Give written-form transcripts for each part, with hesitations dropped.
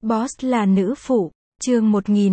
Boss là nữ phụ. Chương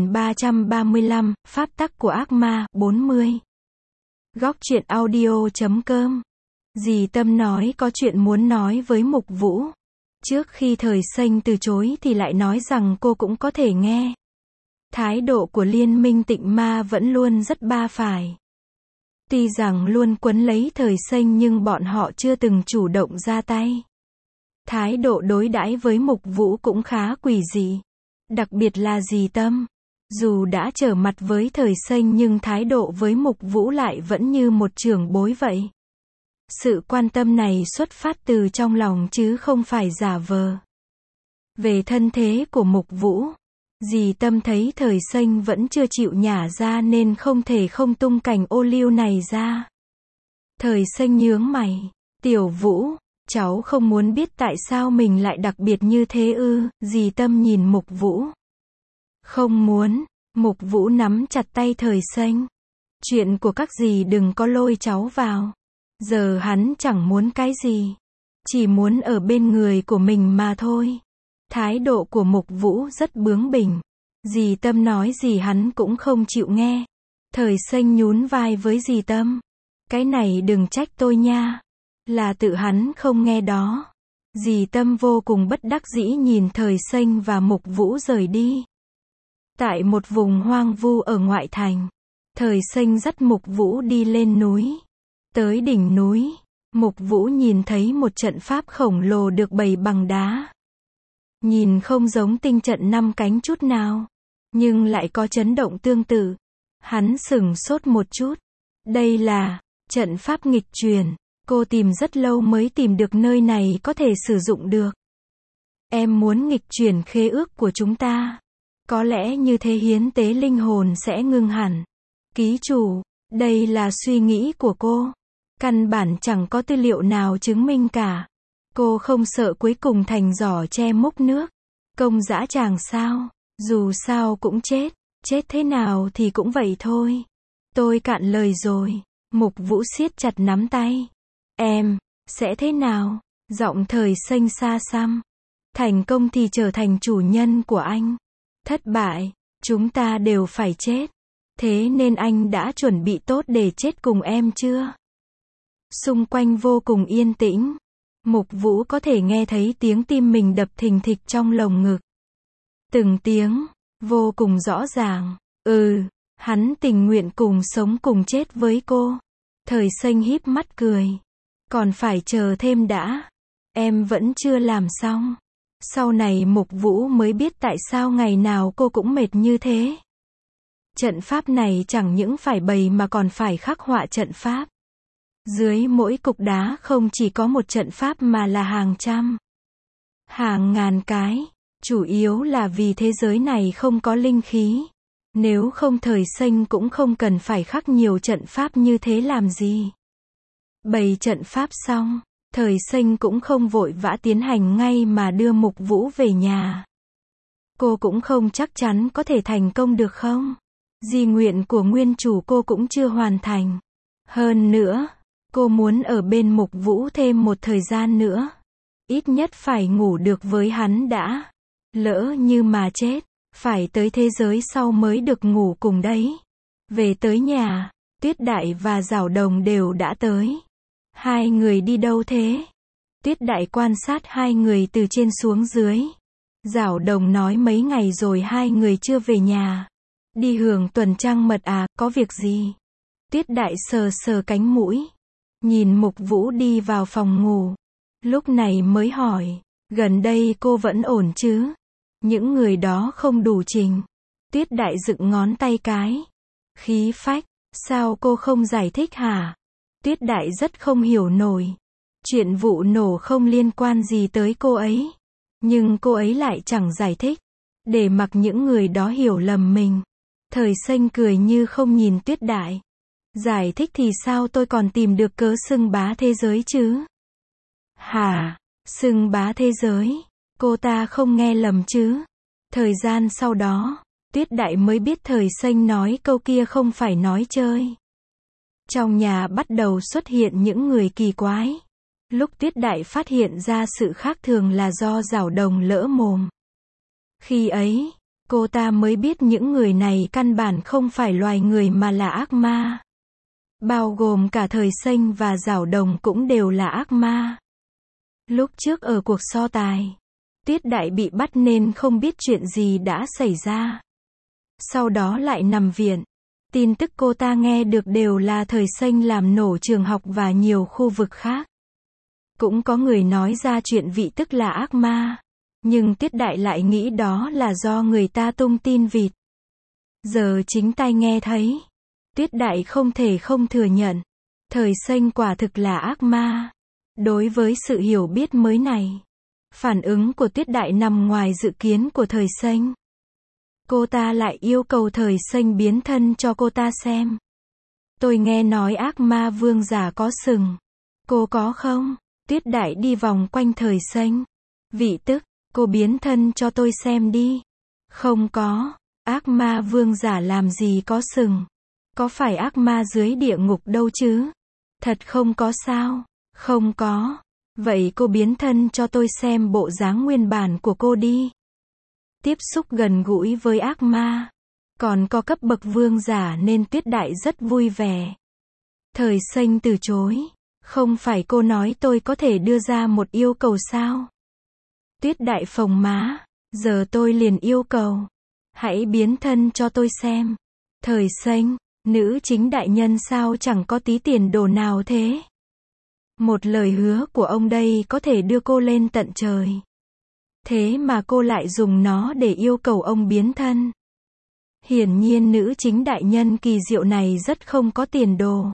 1335, Pháp tắc của ác ma, 40. Góc truyện audio.com. Dì Tâm nói có chuyện muốn nói với Mục Vũ. Trước khi Thời Xanh từ chối thì lại nói rằng cô cũng có thể nghe. Thái độ của Liên minh Tịnh Ma vẫn luôn rất ba phải. Tuy rằng luôn quấn lấy Thời Xanh nhưng bọn họ chưa từng chủ động ra tay. Thái độ đối đãi với Mục Vũ cũng khá quỷ dị. Đặc biệt là dì Tâm. Dù đã trở mặt với Thời Xanh nhưng thái độ với Mục Vũ lại vẫn như một trưởng bối vậy. Sự quan tâm này xuất phát từ trong lòng chứ không phải giả vờ. Về thân thế của Mục Vũ, dì Tâm thấy Thời Xanh vẫn chưa chịu nhả ra nên không thể không tung cành ô liu này ra. Thời Xanh nhướng mày. Tiểu Vũ, cháu không muốn biết tại sao mình lại đặc biệt như thế ư? Dì Tâm nhìn Mục Vũ. Không muốn. Mục Vũ nắm chặt tay Thời Xanh. Chuyện của các dì đừng có lôi cháu vào. Giờ hắn chẳng muốn cái gì. Chỉ muốn ở bên người của mình mà thôi. Thái độ của Mục Vũ rất bướng bỉnh. Dì Tâm nói gì hắn cũng không chịu nghe. Thời Xanh nhún vai với dì Tâm. Cái này đừng trách tôi nha. Là tự hắn không nghe đó. Dì Tâm vô cùng bất đắc dĩ nhìn Thời Xanh và Mục Vũ rời đi. Tại một vùng hoang vu ở ngoại thành, Thời Xanh dắt Mục Vũ đi lên núi. Tới đỉnh núi, Mục Vũ nhìn thấy một trận pháp khổng lồ được bày bằng đá. Nhìn không giống tinh trận 5 cánh chút nào, nhưng lại có chấn động tương tự. Hắn sửng sốt một chút. Đây là trận pháp nghịch truyền. Cô tìm rất lâu mới tìm được nơi này có thể sử dụng được. Em muốn nghịch chuyển khế ước của chúng ta. Có lẽ như thế hiến tế linh hồn sẽ ngưng hẳn. Ký chủ, đây là suy nghĩ của cô. Căn bản chẳng có tư liệu nào chứng minh cả. Cô không sợ cuối cùng thành giỏ tre múc nước. Công dã tràng sao? Dù sao cũng chết. Chết thế nào thì cũng vậy thôi. Tôi cạn lời rồi. Mục Vũ siết chặt nắm tay. Em, sẽ thế nào? Giọng Thời Xanh xa xăm. Thành công thì trở thành chủ nhân của anh. Thất bại, chúng ta đều phải chết. Thế nên anh đã chuẩn bị tốt để chết cùng em chưa? Xung quanh vô cùng yên tĩnh. Mục Vũ có thể nghe thấy tiếng tim mình đập thình thịch trong lồng ngực. Từng tiếng, vô cùng rõ ràng. Hắn tình nguyện cùng sống cùng chết với cô. Thời Xanh híp mắt cười. Còn phải chờ thêm đã. Em vẫn chưa làm xong. Sau này Mục Vũ mới biết tại sao ngày nào cô cũng mệt như thế. Trận pháp này chẳng những phải bày mà còn phải khắc họa trận pháp. Dưới mỗi cục đá không chỉ có một trận pháp mà là hàng trăm, hàng ngàn cái. Chủ yếu là vì thế giới này không có linh khí. Nếu không Thời Xanh cũng không cần phải khắc nhiều trận pháp như thế làm gì. Bày trận pháp xong, Thời Xanh cũng không vội vã tiến hành ngay mà đưa Mục Vũ về nhà. Cô cũng không chắc chắn có thể thành công được không? Di nguyện của nguyên chủ cô cũng chưa hoàn thành. Hơn nữa, cô muốn ở bên Mục Vũ thêm một thời gian nữa. Ít nhất phải ngủ được với hắn đã. Lỡ như mà chết, phải tới thế giới sau mới được ngủ cùng đấy. Về tới nhà, Tuyết Đại và Giảo Đồng đều đã tới. Hai người đi đâu thế? Tuyết Đại quan sát hai người từ trên xuống dưới. Giảo Đồng nói mấy ngày rồi hai người chưa về nhà. Đi hưởng tuần trăng mật à, có việc gì? Tuyết Đại sờ sờ cánh mũi. Nhìn Mục Vũ đi vào phòng ngủ. Lúc này mới hỏi, gần đây cô vẫn ổn chứ? Những người đó không đủ trình. Tuyết Đại dựng ngón tay cái. Khí phách, sao cô không giải thích hả? Tuyết Đại rất không hiểu nổi. Chuyện vụ nổ không liên quan gì tới cô ấy. Nhưng cô ấy lại chẳng giải thích. Để mặc những người đó hiểu lầm mình. Thời Xanh cười như không nhìn Tuyết Đại. Giải thích thì sao tôi còn tìm được cớ xưng bá thế giới chứ? Hả? Xưng bá thế giới? Cô ta không nghe lầm chứ? Thời gian sau đó, Tuyết Đại mới biết Thời Xanh nói câu kia không phải nói chơi. Trong nhà bắt đầu xuất hiện những người kỳ quái. Lúc Tuyết Đại phát hiện ra sự khác thường là do Giảo Đồng lỡ mồm. Khi ấy, cô ta mới biết những người này căn bản không phải loài người mà là ác ma. Bao gồm cả Thời Xanh và Giảo Đồng cũng đều là ác ma. Lúc trước ở cuộc so tài, Tuyết Đại bị bắt nên không biết chuyện gì đã xảy ra. Sau đó lại nằm viện. Tin tức cô ta nghe được đều là Thời Xanh làm nổ trường học và nhiều khu vực khác. Cũng có người nói ra chuyện Vị Tức là ác ma. Nhưng Tuyết Đại lại nghĩ đó là do người ta tung tin vịt. Giờ chính tai nghe thấy. Tuyết Đại không thể không thừa nhận. Thời Xanh quả thực là ác ma. Đối với sự hiểu biết mới này, phản ứng của Tuyết Đại nằm ngoài dự kiến của Thời Xanh. Cô ta lại yêu cầu Thời Xanh biến thân cho cô ta xem. Tôi nghe nói ác ma vương giả có sừng. Cô có không? Tuyết Đại đi vòng quanh Thời Xanh. Vị Tức, cô biến thân cho tôi xem đi. Không có. Ác ma vương giả làm gì có sừng? Có phải ác ma dưới địa ngục đâu chứ? Thật không có sao? Không có. Vậy cô biến thân cho tôi xem bộ dáng nguyên bản của cô đi. Tiếp xúc gần gũi với ác ma, còn có cấp bậc vương giả nên Tuyết Đại rất vui vẻ. Thời Xanh từ chối. Không phải cô nói tôi có thể đưa ra một yêu cầu sao? Tuyết Đại phồng má. Giờ tôi liền yêu cầu. Hãy biến thân cho tôi xem. Thời Xanh, nữ chính đại nhân sao chẳng có tí tiền đồ nào thế? Một lời hứa của ông đây có thể đưa cô lên tận trời. Thế mà cô lại dùng nó để yêu cầu ông biến thân. Hiển nhiên nữ chính đại nhân kỳ diệu này rất không có tiền đồ.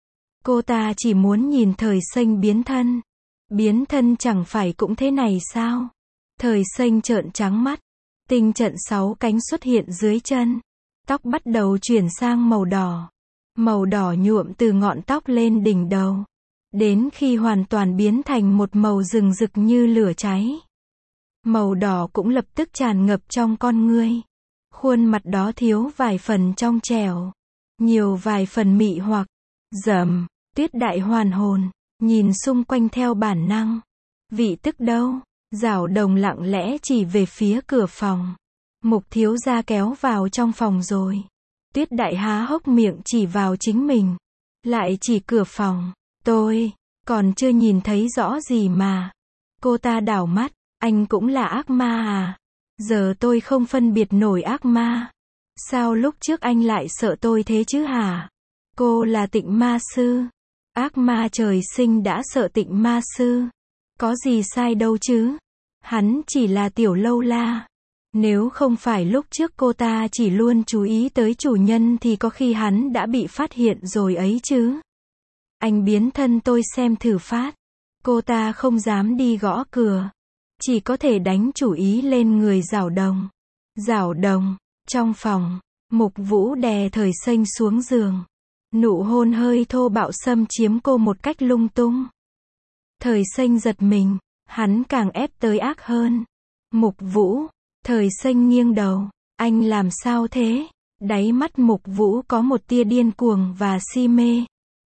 Cô ta chỉ muốn nhìn Thời Xanh biến thân. Biến thân chẳng phải cũng thế này sao? Thời Xanh trợn trắng mắt. Tinh trận 6 cánh xuất hiện dưới chân. Tóc bắt đầu chuyển sang màu đỏ. Màu đỏ nhuộm từ ngọn tóc lên đỉnh đầu. Đến khi hoàn toàn biến thành một màu rừng rực như lửa cháy. Màu đỏ cũng lập tức tràn ngập trong con ngươi. Khuôn mặt đó thiếu vài phần trong trẻo. Nhiều vài phần mị hoặc. Rầm. Tuyết Đại hoàn hồn. Nhìn xung quanh theo bản năng. Vị Tức đâu? Giảo Đồng lặng lẽ chỉ về phía cửa phòng. Mục thiếu gia kéo vào trong phòng rồi. Tuyết Đại há hốc miệng chỉ vào chính mình. Lại chỉ cửa phòng. Tôi còn chưa nhìn thấy rõ gì mà. Cô ta đảo mắt. Anh cũng là ác ma à? Giờ tôi không phân biệt nổi ác ma. Sao lúc trước anh lại sợ tôi thế chứ hả? Cô là Tịnh Ma Sư. Ác ma trời sinh đã sợ Tịnh Ma Sư. Có gì sai đâu chứ? Hắn chỉ là tiểu lâu la. Nếu không phải lúc trước cô ta chỉ luôn chú ý tới chủ nhân thì có khi hắn đã bị phát hiện rồi ấy chứ. Anh biến thân tôi xem thử phát. Cô ta không dám đi gõ cửa. Chỉ có thể đánh chủ ý lên người Giảo Đồng. Giảo Đồng, trong phòng, Mục Vũ đè Thời Xanh xuống giường. Nụ hôn hơi thô bạo xâm chiếm cô một cách lung tung. Thời Xanh giật mình, hắn càng ép tới ác hơn. Mục Vũ, Thời Xanh nghiêng đầu. Anh làm sao thế? Đáy mắt Mục Vũ có một tia điên cuồng và si mê.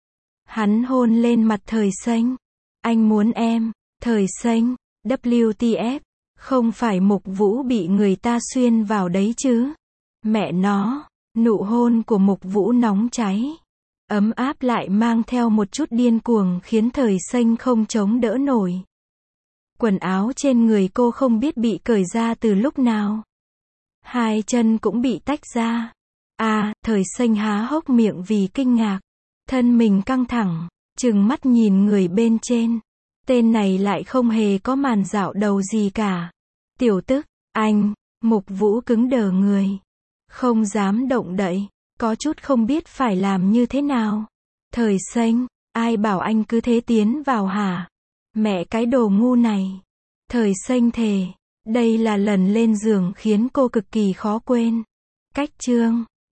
Hắn hôn lên mặt Thời Xanh. Anh muốn em. Thời Xanh. WTF, không phải Mục Vũ bị người ta xuyên vào đấy chứ? Mẹ nó, nụ hôn của Mục Vũ nóng cháy, ấm áp lại mang theo một chút điên cuồng khiến Thời Xanh không chống đỡ nổi. Quần áo trên người cô không biết bị cởi ra từ lúc nào. Hai chân cũng bị tách ra. Thời Xanh há hốc miệng vì kinh ngạc. Thân mình căng thẳng, trừng mắt nhìn người bên trên. Tên này lại không hề có màn dạo đầu gì cả. Tiểu Tức, anh, Mục Vũ cứng đờ người. Không dám động đậy, có chút không biết phải làm như thế nào. Thời Xanh, ai bảo anh cứ thế tiến vào hả? Mẹ cái đồ ngu này. Thời Xanh thề, đây là lần lên giường khiến cô cực kỳ khó quên. Cách chương